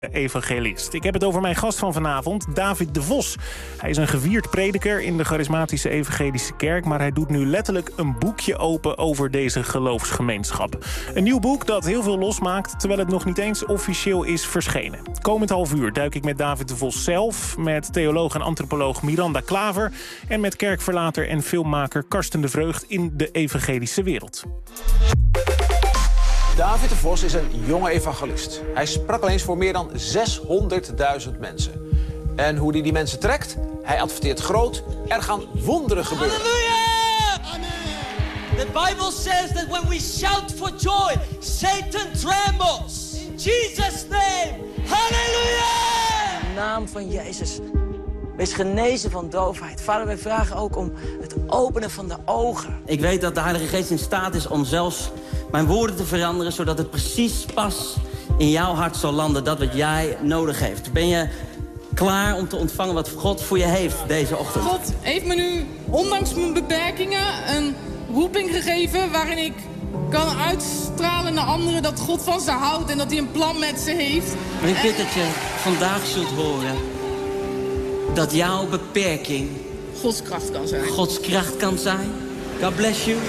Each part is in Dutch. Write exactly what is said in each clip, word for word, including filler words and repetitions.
Evangelist. Ik heb het over mijn gast van vanavond, David de Vos. Hij is een gevierd prediker in de charismatische evangelische kerk, maar hij doet nu letterlijk een boekje open over deze geloofsgemeenschap. Een nieuw boek dat heel veel losmaakt, terwijl het nog niet eens officieel is verschenen. Komend half uur duik ik met David de Vos zelf, met theoloog en antropoloog Miranda Klaver en met kerkverlater en filmmaker Karsten de Vreugd in de evangelische wereld. David de Vos is een jonge evangelist. Hij sprak al eens voor meer dan zeshonderdduizend mensen. En hoe hij die mensen trekt? Hij adverteert groot. Er gaan wonderen gebeuren. Hallelujah! Amen. The Bible says that when we shout for joy, Satan trembles. In Jesus' name. Hallelujah! In de naam van Jezus. Wees genezen van doofheid. Vader, wij vragen ook om het openen van de ogen. Ik weet dat de Heilige Geest in staat is om zelfs mijn woorden te veranderen, zodat het precies pas in jouw hart zal landen, dat wat jij nodig heeft. Ben je klaar om te ontvangen wat God voor je heeft deze ochtend? God heeft me nu, ondanks mijn beperkingen, een roeping gegeven waarin ik kan uitstralen naar anderen dat God van ze houdt en dat hij een plan met ze heeft. En ik bid dat je vandaag zult horen dat jouw beperking Gods kracht kan zijn. Gods kracht kan zijn. God bless you.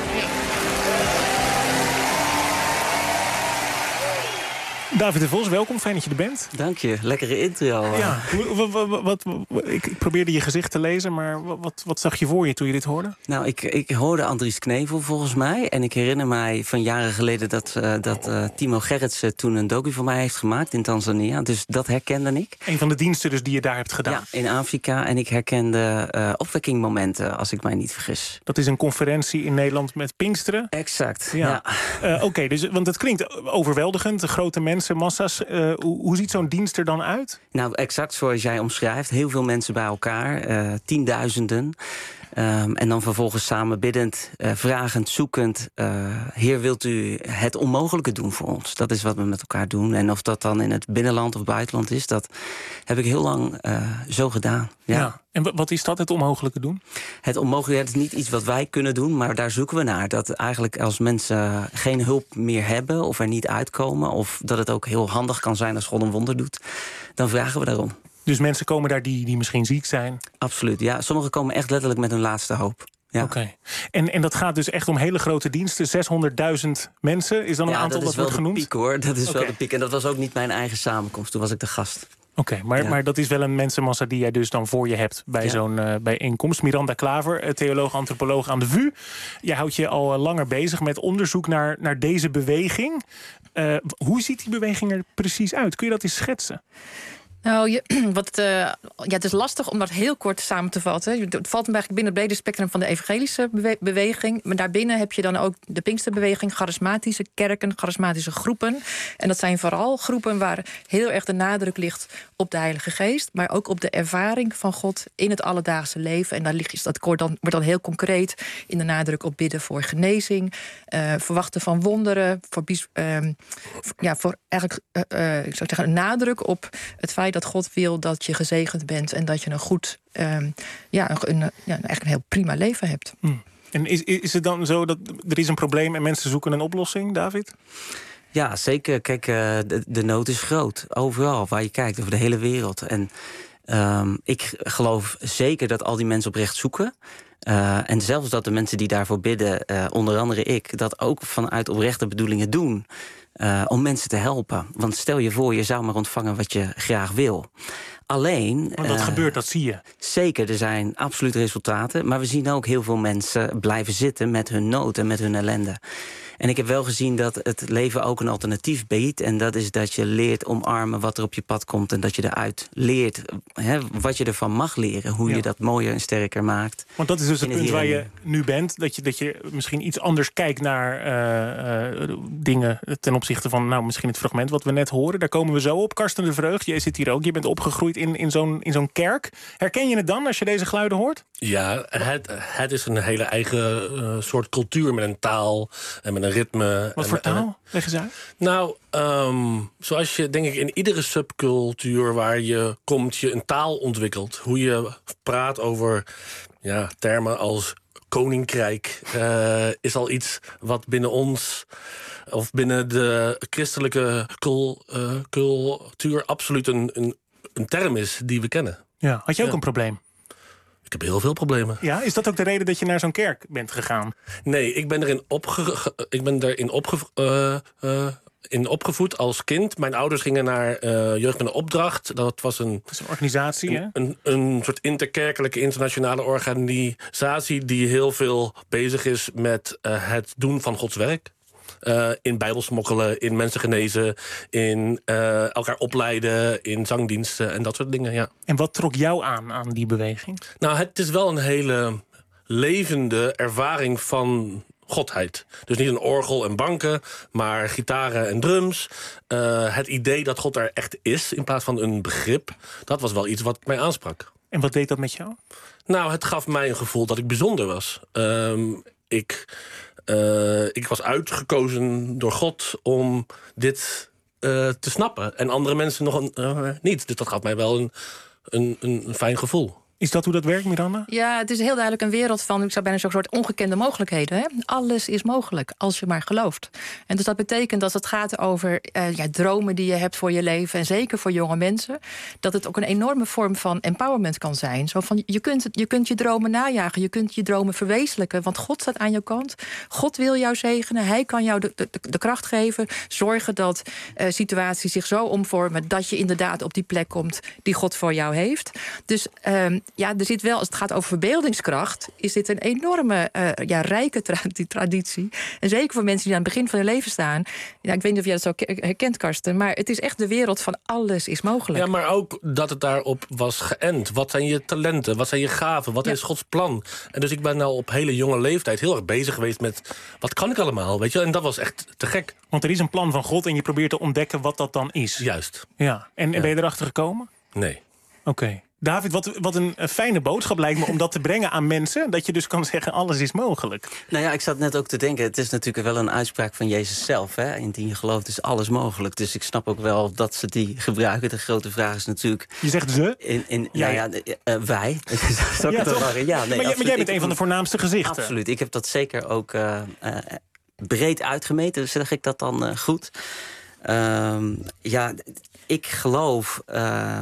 David de Vos, welkom. Fijn dat je er bent. Dank je. Lekkere intro. Ja, wat, wat, wat, wat, ik, ik probeerde je gezicht te lezen, maar wat, wat zag je voor je toen je dit hoorde? Nou, ik, ik hoorde Andries Knevel volgens mij. En ik herinner mij van jaren geleden dat, uh, dat uh, Timo Gerritsen toen een docu voor mij heeft gemaakt in Tanzania. Dus dat herkende ik. Een van de diensten dus die je daar hebt gedaan. Ja, in Afrika. En ik herkende uh, opwekkingmomenten, als ik mij niet vergis. Dat is een conferentie in Nederland met Pinksteren? Exact, ja. ja. Uh, Oké, okay, dus, want het klinkt overweldigend, de grote mensen. Massa's. Uh, hoe, hoe ziet zo'n dienst er dan uit? Nou, exact zoals jij omschrijft. Heel veel mensen bij elkaar. Uh, tienduizenden. Um, en dan vervolgens samen biddend, uh, vragend, zoekend. Uh, Heer, wilt u het onmogelijke doen voor ons? Dat is wat we met elkaar doen. En of dat dan in het binnenland of buitenland is, dat heb ik heel lang uh, zo gedaan. Ja. ja. En wat is dat, het onmogelijke doen? Het onmogelijke, het is niet iets wat wij kunnen doen, maar daar zoeken we naar. Dat eigenlijk als mensen geen hulp meer hebben of er niet uitkomen, of dat het ook heel handig kan zijn als God een wonder doet, dan vragen we daarom. Dus mensen komen daar die, die misschien ziek zijn? Absoluut, ja. Sommigen komen echt letterlijk met hun laatste hoop. Ja. Oké. Okay. En, en dat gaat dus echt om hele grote diensten. zeshonderdduizend mensen is dan een ja, aantal dat, dat wordt genoemd? Ja, dat is wel de piek, hoor. Dat is okay. wel de piek. En dat was ook niet mijn eigen samenkomst. Toen was ik de gast. Oké, okay, maar, ja. maar dat is wel een mensenmassa die jij dus dan voor je hebt bij ja. zo'n uh, bijeenkomst. Miranda Klaver, theoloog, antropoloog aan de V U. Jij houdt je al langer bezig met onderzoek naar, naar deze beweging. Uh, hoe ziet die beweging er precies uit? Kun je dat eens schetsen? Nou, je, wat, uh, ja, het is lastig om dat heel kort samen te vatten. Het valt hem eigenlijk binnen het brede spectrum van de evangelische bewe- beweging. Maar daarbinnen heb je dan ook de Pinksterbeweging, charismatische kerken, charismatische groepen. En dat zijn vooral groepen waar heel erg de nadruk ligt op de Heilige Geest, maar ook op de ervaring van God in het alledaagse leven. En daar ligt, dat wordt dan, wordt dan heel concreet in de nadruk op bidden voor genezing, uh, verwachten van wonderen, voor, uh, ja, voor eigenlijk, uh, uh, ik zou zeggen, een nadruk op het feit dat God wil dat je gezegend bent en dat je een goed, um, ja, een, een, ja, eigenlijk een heel prima leven hebt. Hmm. En is, is het dan zo dat er is een probleem en mensen zoeken een oplossing, David? Ja, zeker. Kijk, uh, de, de nood is groot. Overal waar je kijkt, over de hele wereld. En um, ik geloof zeker dat al die mensen oprecht zoeken. Uh, en zelfs dat de mensen die daarvoor bidden, uh, onder andere ik, dat ook vanuit oprechte bedoelingen doen. Uh, om mensen te helpen. Want stel je voor, je zou maar ontvangen wat je graag wil. Alleen... Want dat uh, gebeurt, dat zie je. Zeker, er zijn absoluut resultaten. Maar we zien ook heel veel mensen blijven zitten met hun nood en met hun ellende. En ik heb wel gezien dat het leven ook een alternatief biedt. En dat is dat je leert omarmen wat er op je pad komt. En dat je eruit leert hè, wat je ervan mag leren. Hoe ja. je dat mooier en sterker maakt. Want dat is dus het punt waar je nu bent. Dat je, dat je misschien iets anders kijkt naar uh, uh, dingen ten opzichte van nou, misschien het fragment wat we net horen. Daar komen we zo op. Karsten de Vreugd, jij zit hier ook. Je bent opgegroeid in, in zo'n in zo'n kerk. Herken je het dan als je deze geluiden hoort? Ja, het, het is een hele eigen uh, soort cultuur met een taal en met een ritme. Wat en, voor taal? En, Leg eens uit. Nou, um, zoals je denk ik in iedere subcultuur waar je komt, je een taal ontwikkelt. Hoe je praat over ja, termen als koninkrijk uh, is al iets wat binnen ons of binnen de christelijke cul, uh, cultuur absoluut een, een, een term is die we kennen. Ja. Had je ook Ja. een probleem? Ik heb heel veel problemen. Ja, is dat ook de reden dat je naar zo'n kerk bent gegaan? Nee, ik ben erin, opge ik ben erin opge uh, uh, in opgevoed als kind. Mijn ouders gingen naar uh, Jeugd met een Opdracht. Dat was een, Dat is een organisatie, een, hè? een, een soort interkerkelijke internationale organisatie die heel veel bezig is met uh, het doen van Gods werk. Uh, in bijbel smokkelen, in mensen genezen, in uh, elkaar opleiden, in zangdiensten en dat soort dingen, ja. En wat trok jou aan aan die beweging? Nou, het is wel een hele levende ervaring van godheid. Dus niet een orgel en banken, maar gitaren en drums. Uh, het idee dat God er echt is, in plaats van een begrip, dat was wel iets wat mij aansprak. En wat deed dat met jou? Nou, het gaf mij een gevoel dat ik bijzonder was. Um, ik... Uh, ik was uitgekozen door God om dit uh, te snappen. En andere mensen nog een, uh, niet. Dus dat gaf mij wel een, een, een fijn gevoel. Is dat hoe dat werkt, Miranda? Ja, het is heel duidelijk een wereld van, ik zou bijna zo'n soort ongekende mogelijkheden. Hè? Alles is mogelijk, als je maar gelooft. En dus dat betekent, als het gaat over uh, ja, dromen die je hebt voor je leven, en zeker voor jonge mensen, dat het ook een enorme vorm van empowerment kan zijn. Zo van, je kunt, je kunt je dromen najagen, je kunt je dromen verwezenlijken, want God staat aan je kant. God wil jou zegenen, hij kan jou de, de, de kracht geven, zorgen dat uh, situaties zich zo omvormen dat je inderdaad op die plek komt die God voor jou heeft. Dus um, ja, er zit wel, als het gaat over verbeeldingskracht, is dit een enorme, uh, ja, rijke tra traditie. En zeker voor mensen die aan het begin van hun leven staan. Ja, ik weet niet of jij dat zo herkent, Karsten, maar het is echt de wereld van alles is mogelijk. Ja, maar ook dat het daarop was geënt. Wat zijn je talenten? Wat zijn je gaven? Wat ja. is Gods plan? En dus ik ben nou op hele jonge leeftijd heel erg bezig geweest met, wat kan ik allemaal? Weet je? En dat was echt te gek. Want er is een plan van God en je probeert te ontdekken wat dat dan is. Juist. Ja. En, en ben je erachter gekomen? Nee. Oké. Okay. David, wat, wat een fijne boodschap lijkt me om dat te brengen aan mensen. Dat je dus kan zeggen, alles is mogelijk. Nou ja, ik zat net ook te denken, het is natuurlijk wel een uitspraak van Jezus zelf. Hè? Indien je gelooft is alles mogelijk. Dus ik snap ook wel dat ze die gebruiken. De grote vraag is natuurlijk... Je zegt ze? In, in, ja, nou ja, uh, wij. Zou ik ja, het toch? Ja, nee, maar, jij, maar jij bent een van de voornaamste gezichten. Absoluut. Ik heb dat zeker ook uh, uh, breed uitgemeten. Zeg ik dat dan uh, goed? Uh, ja, ik geloof... Uh,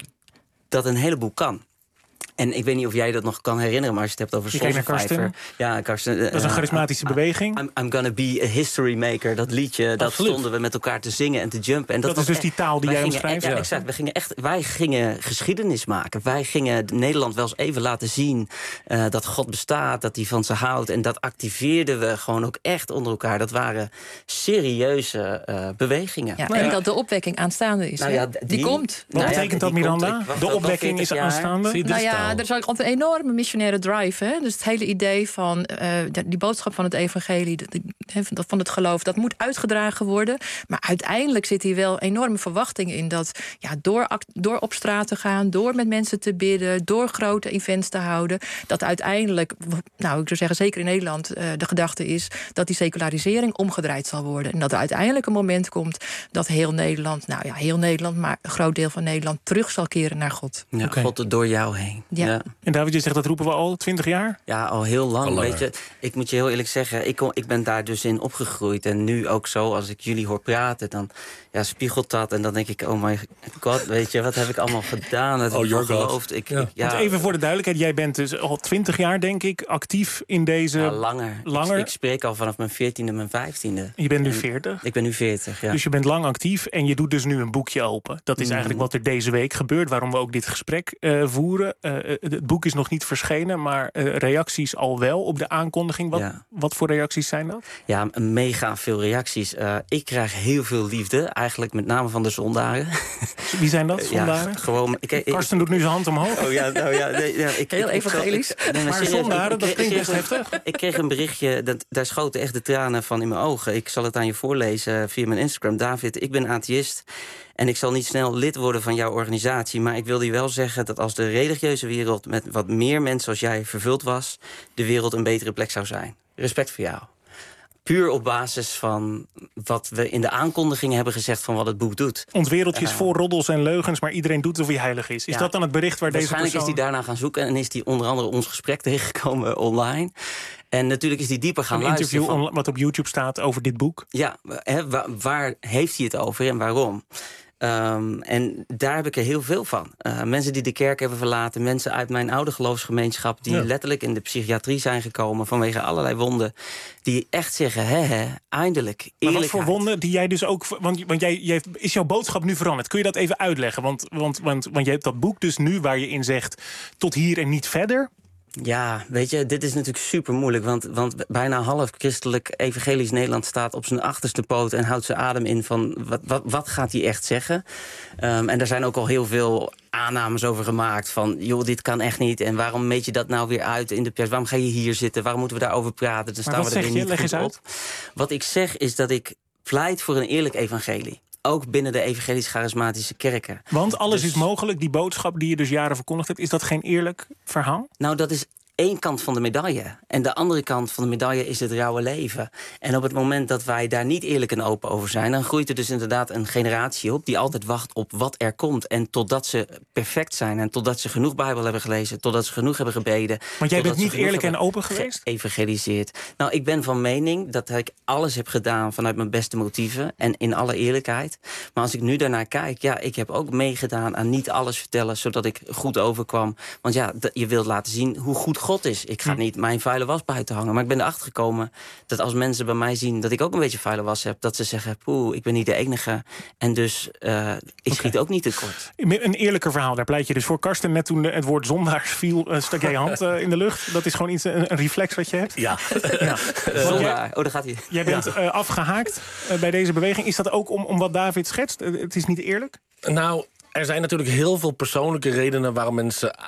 dat een heleboel kan. En ik weet niet of jij dat nog kan herinneren, maar als je het hebt over Soul Survivor. Ja, Karsten. Dat is een charismatische uh, beweging. I'm, I'm gonna be a history maker. Dat liedje, dat Absoluut. stonden we met elkaar te zingen en te jumpen. En dat, dat is dus echt, die taal die jij omschrijft? Ja, exact. We gingen echt, wij gingen geschiedenis maken. Wij gingen Nederland wel eens even laten zien uh, dat God bestaat, dat hij van ze houdt. En dat activeerden we gewoon ook echt onder elkaar. Dat waren serieuze uh, bewegingen. Ja, en ja. dat de opwekking aanstaande is. Nou ja, die, die komt. Wat nou betekent ja, dat, Miranda? Ik, de opwekking is aanstaande? Nou ja, er is ook altijd een enorme missionaire drive. Hè? Dus het hele idee van uh, die boodschap van het evangelie, van het geloof, dat moet uitgedragen worden. Maar uiteindelijk zit hier wel enorme verwachting in dat ja, door, door op straat te gaan, door met mensen te bidden, door grote events te houden, dat uiteindelijk, nou ik zou zeggen zeker in Nederland, uh, de gedachte is dat die secularisering omgedraaid zal worden. En dat er uiteindelijk een moment komt dat heel Nederland, nou ja, heel Nederland, maar een groot deel van Nederland terug zal keren naar God. Ja, okay. God er door jou heen. Ja. Ja. En David, je zegt dat roepen we al twintig jaar? Ja, al heel lang. Al weet je, ik moet je heel eerlijk zeggen, ik, kom, ik ben daar dus in opgegroeid. En nu ook zo, als ik jullie hoor praten, dan ja, spiegelt dat. En dan denk ik, oh my god, weet je, wat heb ik allemaal gedaan? Dat oh, heb ik geloofd. Ik, ja. ik, ja. Want even voor de duidelijkheid, jij bent dus al twintig jaar, denk ik, actief in deze... Ja, langer. langer. Ik, ik spreek al vanaf mijn veertiende, mijn vijftiende. Je bent nu en veertig? Ik ben nu veertig, ja. Dus je bent lang actief en je doet dus nu een boekje open. Dat is eigenlijk wat er deze week gebeurt, waarom we ook dit gesprek uh, voeren. Uh, het boek is nog niet verschenen, maar uh, reacties al wel op de aankondiging. Wat, ja. wat voor reacties zijn dat? Ja, mega veel reacties. Uh, ik krijg heel veel liefde, eigenlijk met name van de zondaren. Wie zijn dat, zondaren? Ja, gewoon, ik, ik, Karsten doet nu zijn hand omhoog. Oh ja, nou ja, nee, ja ik, heel evangelisch. Nee, maar serieus, zondaren, ik, dat ik, klinkt ik, best heftig. Ik kreeg een berichtje, dat, daar schoten echt de tranen van in mijn ogen. Ik zal het aan je voorlezen via mijn Instagram. David, ik ben atheïst. En ik zal niet snel lid worden van jouw organisatie, maar ik wilde je wel zeggen dat als de religieuze wereld met wat meer mensen als jij vervuld was, de wereld een betere plek zou zijn. Respect voor jou. Puur op basis van wat we in de aankondigingen hebben gezegd van wat het boek doet. Ons wereldje is uh, vol roddels en leugens, maar iedereen doet alsof hij heilig is. Is ja, dat dan het bericht waar deze persoon... Waarschijnlijk is hij daarna gaan zoeken en is hij onder andere ons gesprek tegengekomen online. En natuurlijk is hij dieper gaan Een luisteren. interview Van, on- wat op YouTube staat over dit boek. Ja, hè, waar, waar heeft hij het over en waarom? Um, en daar heb ik er heel veel van. Uh, mensen die de kerk hebben verlaten, mensen uit mijn oude geloofsgemeenschap die ja. letterlijk in de psychiatrie zijn gekomen vanwege allerlei wonden, die echt zeggen, hè, hè, eindelijk, maar wat voor wonden die jij dus ook, want, want jij, jij, is jouw boodschap nu veranderd? Kun je dat even uitleggen? Want, want, want, want je hebt dat boek dus nu waar je in zegt, tot hier en niet verder. Ja, weet je, dit is natuurlijk super moeilijk. Want, want bijna half christelijk evangelisch Nederland staat op zijn achterste poot en houdt zijn adem in van wat, wat, wat gaat hij echt zeggen? Um, en daar zijn ook al heel veel aannames over gemaakt van, joh, dit kan echt niet. En waarom meet je dat nou weer uit in de pers? Waarom ga je hier zitten? Waarom moeten we daarover praten? Dan staan we er weer niet Leg goed eens uit. op. Wat ik zeg is dat ik pleit voor een eerlijk evangelie. Ook binnen de evangelisch-charismatische kerken. Want alles dus, is mogelijk, die boodschap die je dus jaren verkondigd hebt, is dat geen eerlijk verhaal? Nou, dat is één kant van de medaille. En de andere kant van de medaille is het rauwe leven. En op het moment dat wij daar niet eerlijk en open over zijn, dan groeit er dus inderdaad een generatie op die altijd wacht op wat er komt. En totdat ze perfect zijn en totdat ze genoeg Bijbel hebben gelezen, totdat ze genoeg hebben gebeden. Want jij bent niet eerlijk en open geweest? Evangeliseerd. Nou, ik ben van mening dat ik alles heb gedaan vanuit mijn beste motieven en in alle eerlijkheid. Maar als ik nu daarnaar kijk, ja, ik heb ook meegedaan aan niet alles vertellen, zodat ik goed overkwam. Want ja, je wilt laten zien hoe goed God is. Ik ga niet mijn vuile was buiten hangen. Maar ik ben erachter gekomen dat als mensen bij mij zien dat ik ook een beetje vuile was heb, dat ze zeggen, poeh, ik ben niet de enige. En dus uh, ik schiet okay. ook niet tekort. Een eerlijker verhaal, daar pleit je dus voor. Karsten, net toen het woord zondaars viel, uh, stak jij je hand uh, in de lucht. Dat is gewoon iets, een, een reflex wat je hebt. Ja. ja. Zondaar. Oh, daar gaat hij. Jij bent uh, afgehaakt uh, bij deze beweging. Is dat ook om, om wat David schetst? Uh, het is niet eerlijk? Nou, er zijn natuurlijk heel veel persoonlijke redenen waarom mensen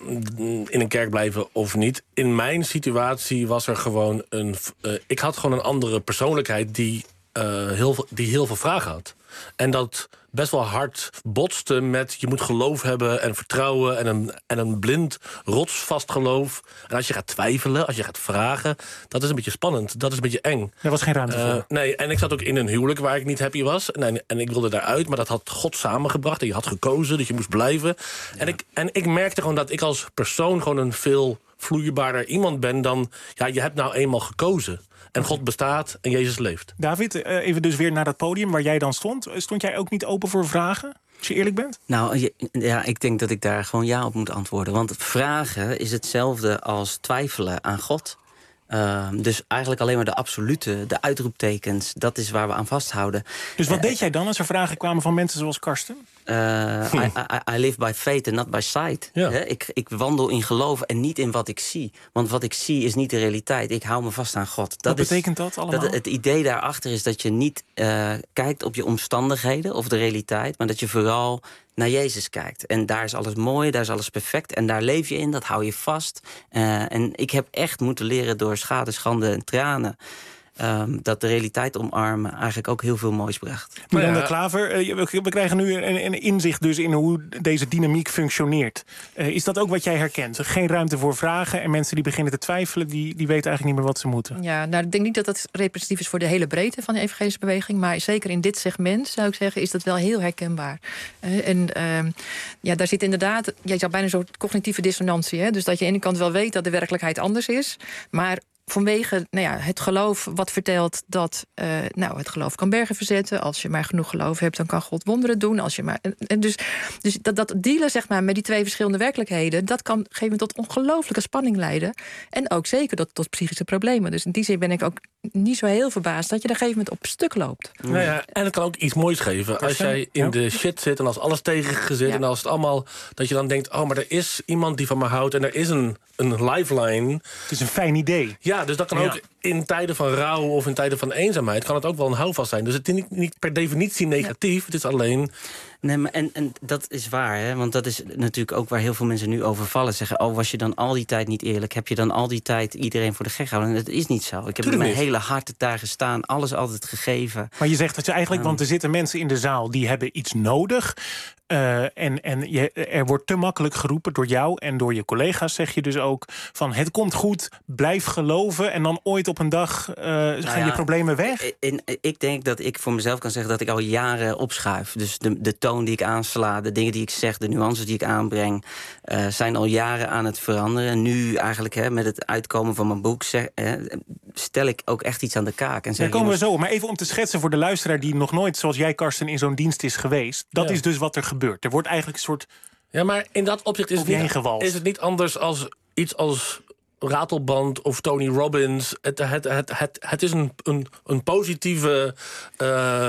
in een kerk blijven of niet. In mijn situatie was er gewoon een... Uh, ik had gewoon een andere persoonlijkheid die, uh, heel, veel, die heel veel vragen had. En dat best wel hard botste met je moet geloof hebben en vertrouwen en een, en een blind, rotsvast geloof. En als je gaat twijfelen, als je gaat vragen, dat is een beetje spannend. Dat is een beetje eng. Er was geen ruimte voor. Uh, nee, en ik zat ook in een huwelijk waar ik niet happy was. En, en ik wilde daaruit, maar dat had God samengebracht. En je had gekozen, dus je moest blijven. Ja. En, ik, en ik merkte gewoon dat ik als persoon gewoon een veel vloeibaarder iemand ben dan, ja, je hebt nou eenmaal gekozen. En God bestaat en Jezus leeft. David, even dus weer naar dat podium waar jij dan stond. Stond jij ook niet open voor vragen? Als je eerlijk bent? Nou, ja, ik denk dat ik daar gewoon ja op moet antwoorden. Want vragen is hetzelfde als twijfelen aan God. Uh, dus eigenlijk alleen maar de absolute, de uitroeptekens, dat is waar we aan vasthouden. Dus wat uh, deed jij dan als er vragen kwamen van mensen zoals Karsten? Uh, hm. I, I, I live by faith and not by sight. Ja. He, ik, ik wandel in geloof en niet in wat ik zie. Want wat ik zie is niet de realiteit. Ik hou me vast aan God. Dat wat betekent is, dat allemaal? Dat het idee daarachter is dat je niet uh, kijkt op je omstandigheden of de realiteit, maar dat je vooral naar Jezus kijkt. En daar is alles mooi, daar is alles perfect. En daar leef je in, dat hou je vast. Uh, en ik heb echt moeten leren door schade, schande en tranen, Um, dat de realiteit omarmen eigenlijk ook heel veel moois bracht. Miranda ja. Klaver, uh, we, we krijgen nu een, een inzicht dus in hoe deze dynamiek functioneert. Uh, is dat ook wat jij herkent? Geen ruimte voor vragen en mensen die beginnen te twijfelen, die, die weten eigenlijk niet meer wat ze moeten. Ja, nou, ik denk niet dat dat representatief is voor de hele breedte van de evangelische beweging, maar zeker in dit segment, zou ik zeggen, is dat wel heel herkenbaar. Uh, en uh, ja, daar zit inderdaad, je zou bijna een soort cognitieve dissonantie, hè? Dus dat je aan de ene kant wel weet dat de werkelijkheid anders is, maar vanwege nou ja, het geloof wat vertelt dat uh, nou, het geloof kan bergen verzetten. Als je maar genoeg geloof hebt, dan kan God wonderen doen. Als je maar, en dus dus dat, dat dealen zeg maar, met die twee verschillende werkelijkheden, dat kan op een gegeven moment tot ongelooflijke spanning leiden. En ook zeker tot, tot psychische problemen. Dus in die zin ben ik ook niet zo heel verbaasd dat je op een gegeven moment op stuk loopt. Nou ja, en het kan ook iets moois geven. Als jij in de shit zit en als alles tegen zit, ja, en als het allemaal, dat je dan denkt, oh, maar er is iemand die van me houdt en er is een, een lifeline. Het is een fijn idee. Ja, dus dat kan ja. ook in tijden van rouw of in tijden van eenzaamheid kan het ook wel een houvast zijn. Dus het is niet, niet per definitie negatief. Ja. Het is alleen... Nee, maar en, en dat is waar, hè? Want dat is natuurlijk ook waar heel veel mensen nu over vallen. Zeggen, oh, was je dan al die tijd niet eerlijk? Heb je dan al die tijd iedereen voor de gek gehouden? En dat is niet zo. Ik heb Tuurlijk met mijn hele hart daar gestaan, alles altijd gegeven. Maar je zegt dat je eigenlijk, um, want er zitten mensen in de zaal die hebben iets nodig. Uh, en en je, er wordt te makkelijk geroepen door jou en door je collega's, zeg je dus ook, van het komt goed, blijf geloven. En dan ooit op op een dag uh, gaan nou ja, je problemen weg? In, in, ik denk dat ik voor mezelf kan zeggen dat ik al jaren opschuif. Dus de, de toon die ik aansla, de dingen die ik zeg, de nuances die ik aanbreng, uh, zijn al jaren aan het veranderen. En nu eigenlijk hè, met het uitkomen van mijn boek zeg, uh, stel ik ook echt iets aan de kaak. En zeg, Daar komen we zo. Maar even om te schetsen voor de luisteraar die nog nooit, zoals jij, Karsten, in zo'n dienst is geweest. Dat ja. is dus wat er gebeurt. Er wordt eigenlijk een soort... Ja, maar in dat opzicht is het, niet, is het niet anders als iets als Ratelband of Tony Robbins. Het, het, het, het, het is een, een, een positieve... Uh,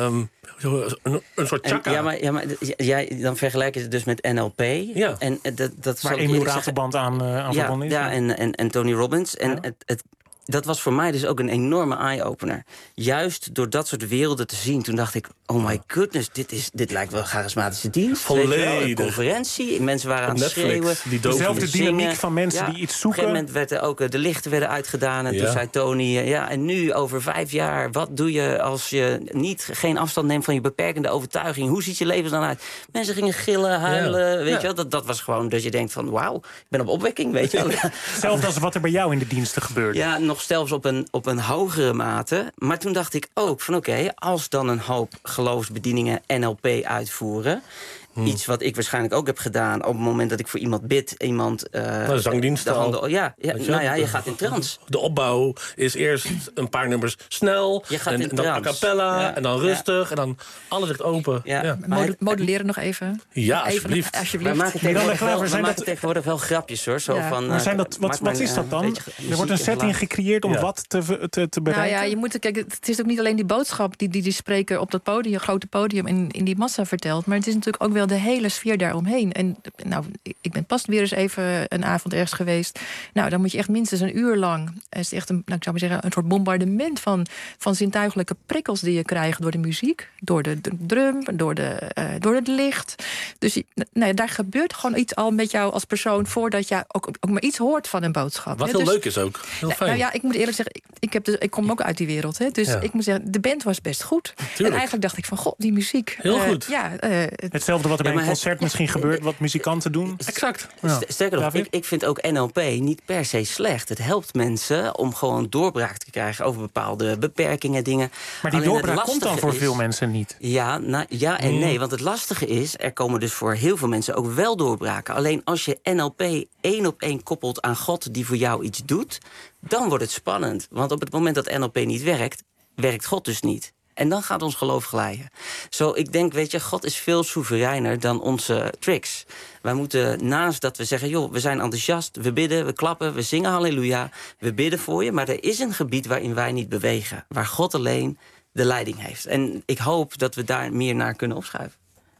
een, een soort chakra. Ja, maar, ja, maar jij, dan vergelijk je het dus met N L P. Ja. En, dat, dat Waar Emiel Ratelband aan, uh, aan ja, verbonden is. Ja, en, en, en Tony Robbins. En ja. het, het dat was voor mij dus ook een enorme eye-opener. Juist door dat soort werelden te zien, toen dacht ik, oh my goodness, dit, is, dit lijkt wel een charismatische dienst. Volledig. Een conferentie, mensen waren aan het schreeuwen. Dezelfde dynamiek van mensen ja, die iets zoeken. Op een gegeven moment werden ook de lichten werden uitgedaan. En ja. toen zei Tony, ja, en nu over vijf jaar, wat doe je als je niet, geen afstand neemt van je beperkende overtuiging? Hoe ziet je leven dan uit? Mensen gingen gillen, huilen, ja. weet ja. je wel. Dat, dat was gewoon dat je denkt van, wauw, ik ben op opwekking, weet je wel. Hetzelfde als wat er bij jou in de diensten gebeurde. Ja, nog zelfs op een, op een hogere mate. Maar toen dacht ik ook van oké, okay, als dan een hoop geloofsbedieningen N L P uitvoeren, Hmm. iets wat ik waarschijnlijk ook heb gedaan op het moment dat ik voor iemand bid, iemand uh, nou, zangdienst al. Ja, ja, nou ja, je gaat in trance. De opbouw is eerst een paar nummers snel, je gaat en, in en dan a cappella, ja, en dan rustig, ja. en dan alles ligt open. Ja. Ja. Mod modelleren nog even. Ja, alsjeblieft. Even, alsjeblieft. We maken tegenwoordig, wel, we maken tegenwoordig wel grapjes, hoor. Zo ja. van, maar zijn dat, wat, wat is dat dan? Uh, er wordt een setting gecreëerd om ja. wat te, te, te bereiken? Nou ja, je moet, kijk, het is ook niet alleen die boodschap die die, die spreker op dat podium, grote podium in, in die massa vertelt, maar het is natuurlijk ook wel de hele sfeer daaromheen. En nou, ik ben pas weer eens even een avond ergens geweest. Nou, dan moet je echt minstens een uur lang. Het is echt een, nou, ik zou maar zeggen, een soort bombardement van, van zintuigelijke prikkels die je krijgt door de muziek, door de, de drum, door, de, uh, door het licht. Dus nou, daar gebeurt gewoon iets al met jou als persoon voordat je ook, ook maar iets hoort van een boodschap. Wat hè? heel dus, leuk is ook. Heel fijn. Nou ja, ik moet eerlijk zeggen, ik, ik, heb dus, ik kom ook uit die wereld. Hè? Dus ja. ik moet zeggen, de band was best goed. Tuurlijk. En eigenlijk dacht ik van, god, die muziek. Heel uh, goed. Ja, uh, hetzelfde wat er ja, bij een concert het, misschien gebeurt, wat muzikanten doen. Exact. Ja. Sterker nog, ik, ik vind ook N L P niet per se slecht. Het helpt mensen om gewoon doorbraak te krijgen over bepaalde beperkingen, dingen. Maar die Alleen doorbraak komt dan voor is, veel mensen niet. Ja, nou, ja en nee. Want het lastige is, er komen dus voor heel veel mensen ook wel doorbraken. Alleen als je N L P één op één koppelt aan God die voor jou iets doet, dan wordt het spannend. Want op het moment dat N L P niet werkt, werkt God dus niet. En dan gaat ons geloof glijden. Zo, ik denk, weet je, God is veel soevereiner dan onze tricks. Wij moeten naast dat we zeggen, joh, we zijn enthousiast, we bidden, we klappen, we zingen halleluja, we bidden voor je. Maar er is een gebied waarin wij niet bewegen. Waar God alleen de leiding heeft. En ik hoop dat we daar meer naar kunnen opschuiven.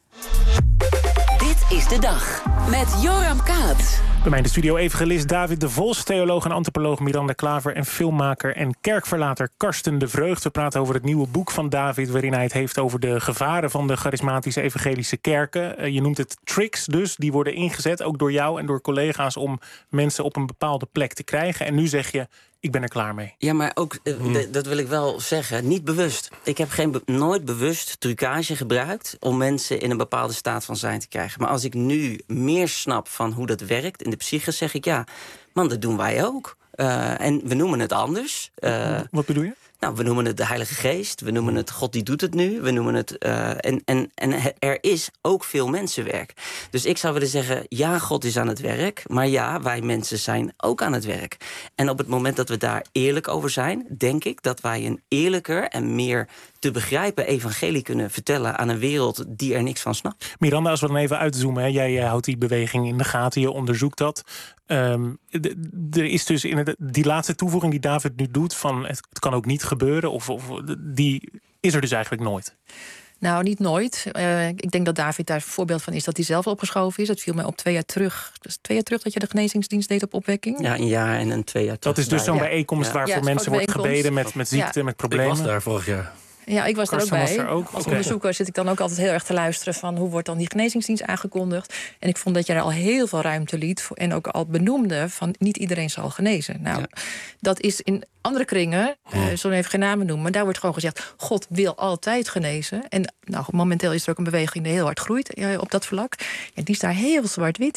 Dit is de dag met Joram Kaat. Bij mij in de studio evangelist David de Vos, theoloog en antropoloog Miranda Klaver en filmmaker en kerkverlater Karsten de Vreugd. We praten over het nieuwe boek van David, waarin hij het heeft over de gevaren van de charismatische evangelische kerken. Uh, je noemt het tricks dus, die worden ingezet, ook door jou en door collega's, om mensen op een bepaalde plek te krijgen. En nu zeg je, ik ben er klaar mee. Ja, maar ook, uh, hmm. d- dat wil ik wel zeggen, niet bewust. Ik heb geen be- nooit bewust trucage gebruikt om mensen in een bepaalde staat van zijn te krijgen. Maar als ik nu meer snap van hoe dat werkt in de psyche, zeg ik ja, man, dat doen wij ook. Uh, en we noemen het anders. Uh, Wat bedoel je? Nou, we noemen het de Heilige Geest. We noemen het God die doet het nu. We noemen het uh, en, en, en er is ook veel mensenwerk. Dus ik zou willen zeggen, ja, God is aan het werk. Maar ja, wij mensen zijn ook aan het werk. En op het moment dat we daar eerlijk over zijn, denk ik dat wij een eerlijker en meer te begrijpen evangelie kunnen vertellen aan een wereld die er niks van snapt. Miranda, als we dan even uitzoomen, hè? Jij, jij houdt die beweging in de gaten, je onderzoekt dat. Um, er is dus in het, die laatste toevoeging die David nu doet van het, het kan ook niet gebeuren, of, of die is er dus eigenlijk nooit. Nou, niet nooit. Uh, ik denk dat David daar een voorbeeld van is dat hij zelf opgeschoven is. Het viel mij op twee jaar terug. Dus twee jaar terug dat je de genezingsdienst deed op opwekking. Ja, een jaar en een twee jaar terug. Dat is dus zo'n ja. bijeenkomst waar ja, voor mensen wordt gebeden met, met ziekte, ja. met problemen. Ik was daar vorig jaar. Ja, ik was Karsten er ook bij. Er ook. Als okay. onderzoeker zit ik dan ook altijd heel erg te luisteren van hoe wordt dan die genezingsdienst aangekondigd. En ik vond dat je daar al heel veel ruimte liet en ook al benoemde van niet iedereen zal genezen. Nou, ja. dat is in andere kringen, uh, zullen even geen namen noemen, maar daar wordt gewoon gezegd, God wil altijd genezen. En nou, momenteel is er ook een beweging die heel hard groeit uh, op dat vlak. En die is daar heel zwart-wit in.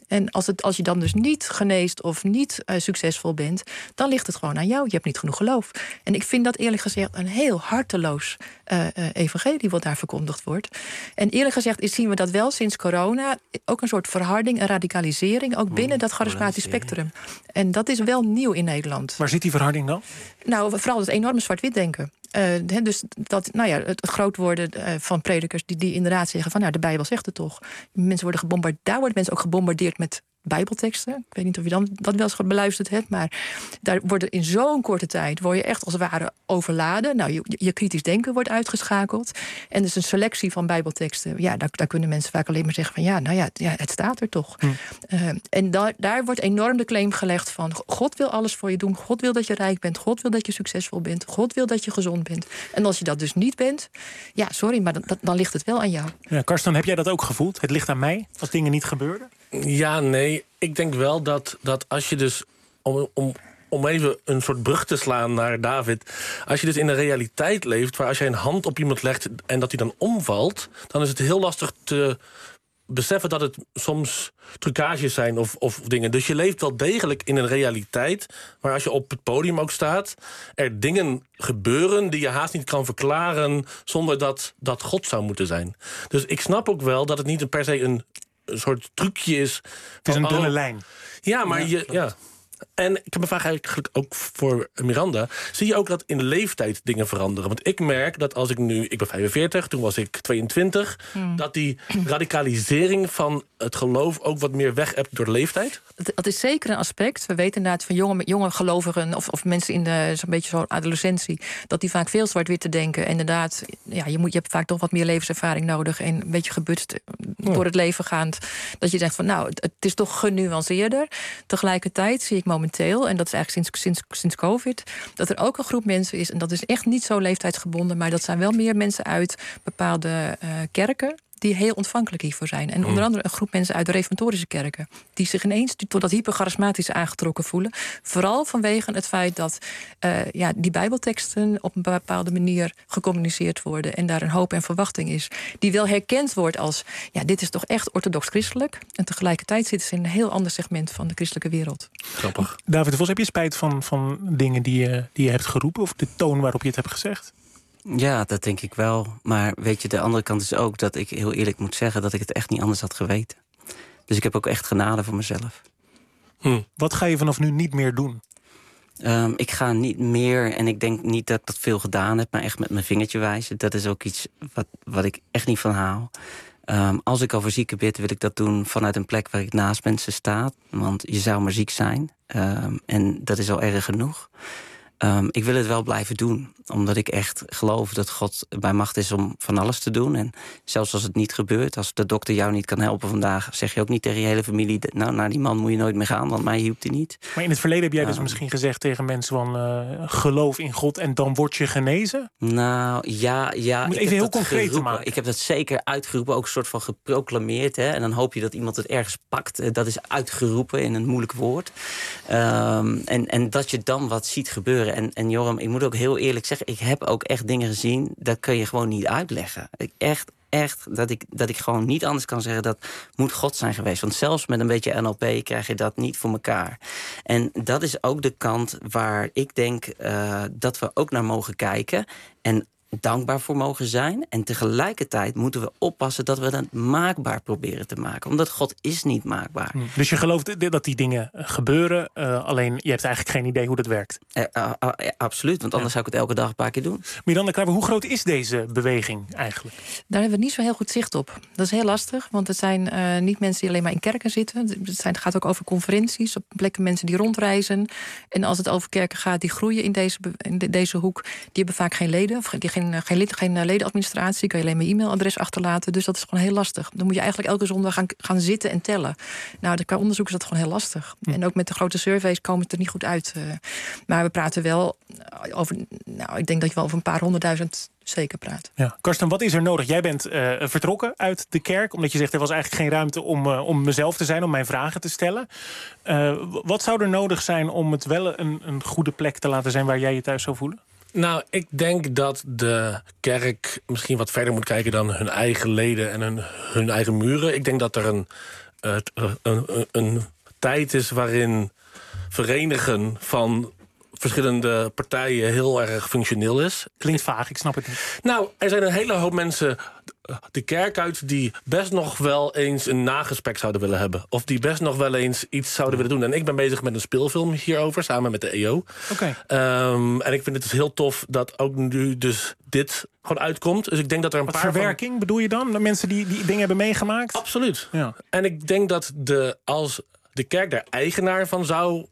En als, het, als je dan dus niet geneest of niet uh, succesvol bent, dan ligt het gewoon aan jou. Je hebt niet genoeg geloof. En ik vind dat eerlijk gezegd een heel harteloos uh, uh, evangelie wat daar verkondigd wordt. En eerlijk gezegd zien we dat wel sinds corona. Ook een soort verharding, een radicalisering, ook binnen dat charismatisch spectrum. En dat is wel nieuw in Nederland. Waar zit die verharding dan? Nou, vooral het enorme zwart-wit denken. Uh, dus dat, nou ja, het groot worden uh, van predikers die, die inderdaad zeggen van, nou, de Bijbel zegt het toch. Mensen worden gebombardeerd, daar worden mensen ook gebombardeerd met Bijbelteksten. Ik weet niet of je dan dat wel eens beluisterd hebt, maar daar worden in zo'n korte tijd word je echt als het ware overladen. Nou, je, je kritisch denken wordt uitgeschakeld. En dus een selectie van Bijbelteksten. Ja, daar, daar kunnen mensen vaak alleen maar zeggen van, ja, nou ja, ja het staat er toch. Hm. Uh, en da, daar wordt enorm de claim gelegd van, God wil alles voor je doen. God wil dat je rijk bent. God wil dat je succesvol bent. God wil dat je gezond bent. En als je dat dus niet bent, ja, sorry, maar dan, dan ligt het wel aan jou. Ja, Karsten, heb jij dat ook gevoeld? Het ligt aan mij als dingen niet gebeuren? Ja, nee. Ik denk wel dat, dat als je dus, om, om, om even een soort brug te slaan naar David, als je dus in een realiteit leeft waar als je een hand op iemand legt en dat die dan omvalt, dan is het heel lastig te beseffen dat het soms trucages zijn of, of dingen. Dus je leeft wel degelijk in een realiteit waar als je op het podium ook staat, er dingen gebeuren die je haast niet kan verklaren zonder dat dat God zou moeten zijn. Dus ik snap ook wel dat het niet per se een een soort trucje is. Het is een dunne oh, lijn. Ja, maar ja, je... Ja. En ik heb een vraag eigenlijk ook voor Miranda. Zie je ook dat in de leeftijd dingen veranderen? Want ik merk dat als ik nu... Ik ben vijfenveertig, toen was ik tweeëntwintig... Hmm. dat die radicalisering van het geloof ook wat meer weg hebt door de leeftijd? Dat is zeker een aspect. We weten inderdaad van jonge, jonge gelovigen of, of mensen in de, zo'n beetje zo'n adolescentie, dat die vaak veel zwart-wit te denken. En inderdaad, ja, je, moet, je hebt vaak toch wat meer levenservaring nodig en een beetje gebutst oh. door het leven gaand. Dat je zegt van nou, het, het is toch genuanceerder. Tegelijkertijd zie ik momenteel, en dat is eigenlijk sinds, sinds, sinds COVID, dat er ook een groep mensen is, en dat is echt niet zo leeftijdsgebonden, maar dat zijn wel meer mensen uit bepaalde uh, kerken die heel ontvankelijk hiervoor zijn. En onder andere een groep mensen uit de reformatorische kerken, die zich ineens tot dat hypercharismatische aangetrokken voelen. Vooral vanwege het feit dat uh, ja, die bijbelteksten op een bepaalde manier gecommuniceerd worden en daar een hoop en verwachting is, die wel herkend wordt als, ja, dit is toch echt orthodox-christelijk. En tegelijkertijd zitten ze in een heel ander segment van de christelijke wereld. Grappig. David de Vos, heb je spijt van, van dingen die je, die je hebt geroepen, of de toon waarop je het hebt gezegd? Ja, dat denk ik wel. Maar weet je, de andere kant is ook dat ik heel eerlijk moet zeggen dat ik het echt niet anders had geweten. Dus ik heb ook echt genade voor mezelf. Hm. Wat ga je vanaf nu niet meer doen? Um, ik ga niet meer, en ik denk niet dat ik dat veel gedaan heb, maar echt met mijn vingertje wijzen. Dat is ook iets wat, wat ik echt niet van haal. Um, als ik over zieken bid, wil ik dat doen vanuit een plek waar ik naast mensen sta. Want je zou maar ziek zijn. Um, en dat is al erg genoeg. Um, ik wil het wel blijven doen, omdat ik echt geloof dat God bij macht is om van alles te doen. En zelfs als het niet gebeurt, als de dokter jou niet kan helpen vandaag, zeg je ook niet tegen je hele familie, nou, naar die man moet je nooit meer gaan, want mij hielp hij niet. Maar in het verleden heb jij dus um, misschien gezegd tegen mensen van uh, geloof in God en dan word je genezen? Nou, ja, ja. Moet even heel concreet te maken. Ik heb dat zeker uitgeroepen, ook een soort van geproclameerd. Hè, en dan hoop je dat iemand het ergens pakt. Dat is uitgeroepen in een moeilijk woord. Um, en, en dat je dan wat ziet gebeuren. En, en Joram, ik moet ook heel eerlijk zeggen, ik heb ook echt dingen gezien, dat kun je gewoon niet uitleggen. Ik echt, echt, dat ik, dat ik gewoon niet anders kan zeggen, dat moet God zijn geweest. Want zelfs met een beetje N L P krijg je dat niet voor elkaar. En dat is ook de kant waar ik denk uh, dat we ook naar mogen kijken en dankbaar voor mogen zijn. En tegelijkertijd moeten we oppassen dat we het maakbaar proberen te maken. Omdat God is niet maakbaar. Dus je gelooft dat die dingen gebeuren, uh, alleen je hebt eigenlijk geen idee hoe dat werkt? Uh, uh, uh, uh, absoluut, want anders ja. zou ik het elke dag een paar keer doen. Miranda Kluiver, hoe groot is deze beweging eigenlijk? Daar hebben we niet zo heel goed zicht op. Dat is heel lastig, want het zijn uh, niet mensen die alleen maar in kerken zitten. Het, zijn, het gaat ook over conferenties, op plekken mensen die rondreizen. En als het over kerken gaat die groeien in deze, in de, deze hoek, die hebben vaak geen leden, of die Geen, geen, lid, geen ledenadministratie, kan je alleen maar e-mailadres achterlaten. Dus dat is gewoon heel lastig. Dan moet je eigenlijk elke zondag gaan, gaan zitten en tellen. Nou, qua onderzoek is dat gewoon heel lastig. Hm. En ook met de grote surveys komen het er niet goed uit. Uh, maar we praten wel over, nou, ik denk dat je wel over een paar honderdduizend zeker praat. Ja. Karsten, wat is er nodig? Jij bent uh, vertrokken uit de kerk, omdat je zegt, er was eigenlijk geen ruimte om, uh, om mezelf te zijn, om mijn vragen te stellen. Uh, wat zou er nodig zijn om het wel een, een goede plek te laten zijn waar jij je thuis zou voelen? Nou, ik denk dat de kerk misschien wat verder moet kijken dan hun eigen leden en hun, hun eigen muren. Ik denk dat er een het uh, een, een, een tijd is waarin verenigen van verschillende partijen heel erg functioneel is. Klinkt vaag, ik snap het niet. Nou, er zijn een hele hoop mensen de kerk uit die best nog wel eens een nagesprek zouden willen hebben. Of die best nog wel eens iets zouden willen doen. En ik ben bezig met een speelfilm hierover, samen met de E O. Okay. Um, en ik vind het dus heel tof dat ook nu dus dit gewoon uitkomt. Dus ik denk dat er een Wat paar verwerking van... bedoel je dan? De mensen die, die dingen hebben meegemaakt? Absoluut. Ja. En ik denk dat de, als de kerk daar eigenaar van zou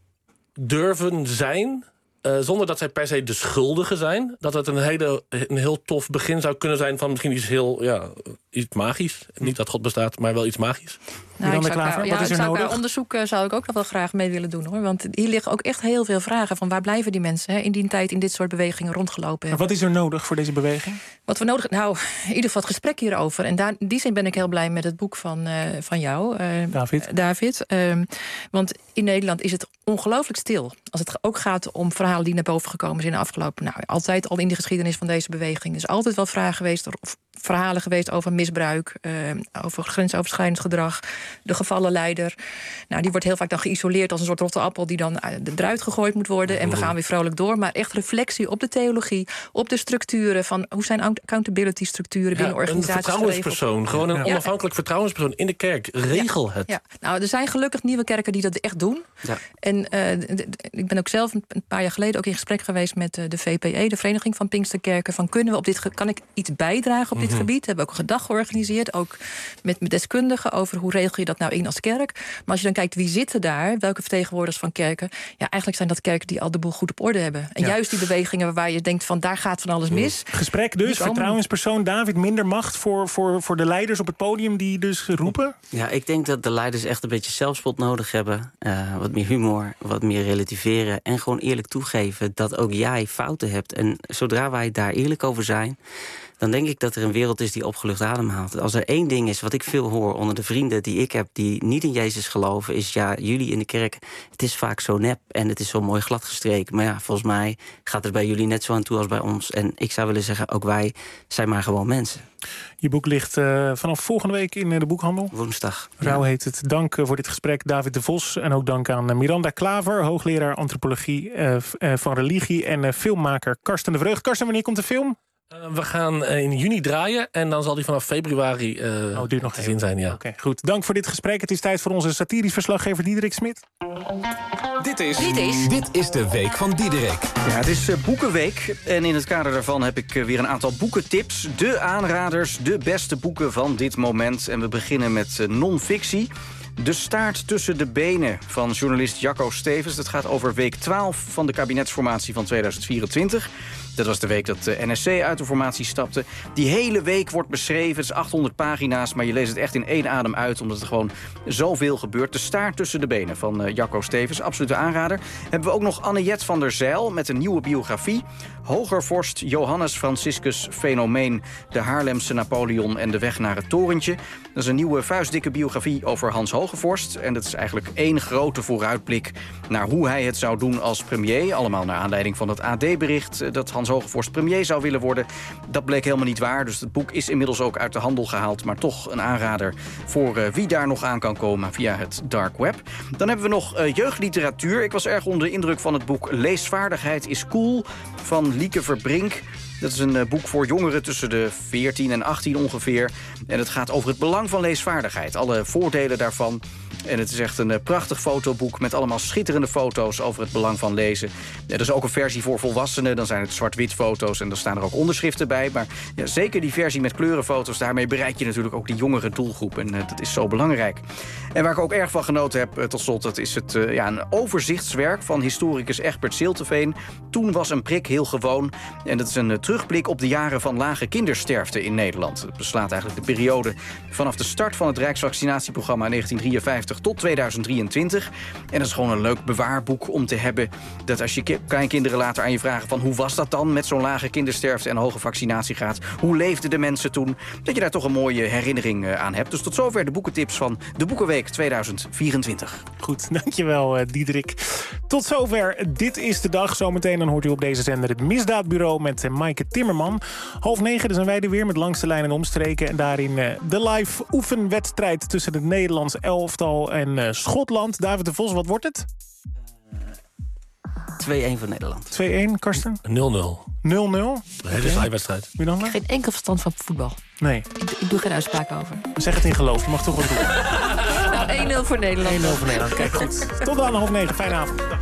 durven zijn... Uh, zonder dat zij per se de schuldigen zijn... dat het een, hele, een heel tof begin zou kunnen zijn... van misschien iets heel ja, iets magisch. Niet dat God bestaat, maar wel iets magisch. Nou, ik zou Klaver, qua, wat ja, is er zou nodig? qua onderzoek uh, zou ik ook nog wel graag mee willen doen, hoor. Want hier liggen ook echt heel veel vragen van waar blijven die mensen hè, in die tijd in dit soort bewegingen rondgelopen hebben. Maar wat is er nodig voor deze beweging? Wat we nodig nou, in ieder geval het gesprek hierover. En daar, in die zin ben ik heel blij met het boek van, uh, van jou, uh, David. David. Um, want in Nederland is het ongelooflijk stil. Als het ook gaat om verhalen die naar boven gekomen zijn in de afgelopen... nou, altijd al in de geschiedenis van deze beweging. Er is altijd wel vragen geweest, of verhalen geweest over misbruik... Uh, over grensoverschrijdend gedrag, de gevallen leider. Nou, die wordt heel vaak dan geïsoleerd als een soort rotte appel... die dan eruit gegooid moet worden. En we gaan weer vrolijk door. Maar echt reflectie op de theologie, op de structuren... van hoe zijn accountability-structuren binnen ja, organisaties een vertrouwenspersoon, gewoon een ja. onafhankelijk vertrouwenspersoon in de kerk. Regel ja. het. Ja. Nou, er zijn gelukkig nieuwe kerken die dat echt doen. Ja. En uh, ik ben ook zelf een paar jaar geleden ook in gesprek geweest met uh, de V P E, de Vereniging van Pinksterkerken. Van kunnen we op dit, kan ik iets bijdragen op dit mm-hmm. gebied? We hebben ook een dag georganiseerd, ook met, met deskundigen over hoe regel je dat nou in als kerk. Maar als je dan kijkt wie zitten daar, welke vertegenwoordigers van kerken, ja, eigenlijk zijn dat kerken die al de boel goed op orde hebben. En ja. juist die bewegingen waar je denkt van daar gaat van alles mis. Gesprek dus, vertrouwenspersoon David, minder macht voor, voor, voor de leiders op het podium die dus roepen? Ja, ik denk dat de leiders echt een beetje zelfspot nodig hebben. Uh, wat meer humor, wat meer relativeren en gewoon eerlijk toegeven dat ook jij fouten hebt. En zodra wij daar eerlijk over zijn, dan denk ik dat er een wereld is die opgelucht ademhaalt. Als er één ding is wat ik veel hoor onder de vrienden die ik heb die niet in Jezus geloven, is ja, jullie in de kerk, het is vaak zo nep en het is zo mooi gladgestreken. Maar ja, volgens mij gaat het bij jullie net zo aan toe als bij ons. En ik zou willen zeggen, ook wij zijn maar gewoon mensen. Je boek ligt uh, vanaf volgende week in de boekhandel. Woensdag. Rauw ja. heet het. Dank uh, voor dit gesprek, David de Vos. En ook dank aan uh, Miranda Klaver, hoogleraar antropologie uh, uh, van religie. En uh, filmmaker Karsten de Vreugd. Karsten, wanneer komt de film? Uh, we gaan uh, in juni draaien en dan zal die vanaf februari uh, oh, duurt nog te zien zijn. Ja. Oké, okay, goed. Dank voor dit gesprek. Het is tijd voor onze satirisch verslaggever Diederik Smit. Dit is, dit is Dit is de Week van Diederik. Ja, het is uh, Boekenweek en in het kader daarvan heb ik uh, weer een aantal boekentips. De aanraders, de beste boeken van dit moment. En we beginnen met uh, non-fictie. De staart tussen de benen van journalist Jacco Stevens. Dat gaat over week twaalf van de kabinetsformatie van tweeduizend vierentwintig. Dat was de week dat de N S C uit de formatie stapte. Die hele week wordt beschreven. Het is achthonderd pagina's, maar je leest het echt in één adem uit, omdat er gewoon zoveel gebeurt. De staart tussen de benen van uh, Jacco Stevens. Absolute aanrader. Hebben we ook nog Anniette van der Zijl met een nieuwe biografie. Hogervorst Johannes Franciscus Fenomeen, de Haarlemse Napoleon en de weg naar het torentje. Dat is een nieuwe vuistdikke biografie over Hans Hogevorst. En dat is eigenlijk één grote vooruitblik naar hoe hij het zou doen als premier. Allemaal naar aanleiding van het A D-bericht dat Hans Hogevorst premier zou willen worden. Dat bleek helemaal niet waar, dus het boek is inmiddels ook uit de handel gehaald. Maar toch een aanrader voor uh, wie daar nog aan kan komen via het dark web. Dan hebben we nog uh, jeugdliteratuur. Ik was erg onder de indruk van het boek Leesvaardigheid is cool van Lieke Verbrink. Dat is een uh, boek voor jongeren tussen de veertien en achttien ongeveer. En het gaat over het belang van leesvaardigheid. Alle voordelen daarvan. En het is echt een uh, prachtig fotoboek met allemaal schitterende foto's over het belang van lezen. Ja, er is ook een versie voor volwassenen. Dan zijn het zwart-wit foto's en dan staan er ook onderschriften bij. Maar ja, zeker die versie met kleurenfoto's, daarmee bereik je natuurlijk ook die jongere doelgroep. En uh, dat is zo belangrijk. En waar ik ook erg van genoten heb, uh, tot slot, dat is het uh, ja, een overzichtswerk van historicus Egbert Zilteveen. Toen was een prik heel gewoon. En dat is een uh, terugblik op de jaren van lage kindersterfte in Nederland. Het beslaat eigenlijk de periode vanaf de start van het Rijksvaccinatieprogramma in negentien drieënvijftig negentienvijftig tot tweeduizend drieëntwintig. En dat is gewoon een leuk bewaarboek om te hebben. Dat als je ki- kleinkinderen later aan je vragen van hoe was dat dan met zo'n lage kindersterfte en hoge vaccinatiegraad? Hoe leefden de mensen toen? Dat je daar toch een mooie herinnering uh, aan hebt. Dus tot zover de boekentips van de Boekenweek tweeduizend vierentwintig. Goed, dankjewel uh, Diederik. Tot zover Dit is de Dag. Zometeen dan hoort u op deze zender het Misdaadbureau met uh, Maaike Timmerman. Half negen, dan zijn wij er weer met Langs de Lijn en Omstreken. En daarin uh, de live oefenwedstrijd tussen het Nederlands elftal en uh, Schotland. David de Vos, wat wordt het? twee-één voor Nederland. twee-één, Karsten? nul nul. nul nul? De hele saaie wedstrijd. Miranda? Geen enkel verstand van voetbal. Nee. Ik, ik doe geen uitspraak over. Zeg het in geloof, je mag toch wat doen. Nou, één nul voor Nederland. één nul voor Nederland, kijk goed. Tot dan, half negen. Fijne avond. Dag.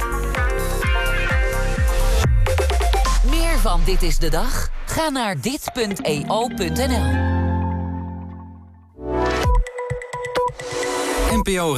Meer van Dit is de Dag? Ga naar dit punt e o punt n l. N P O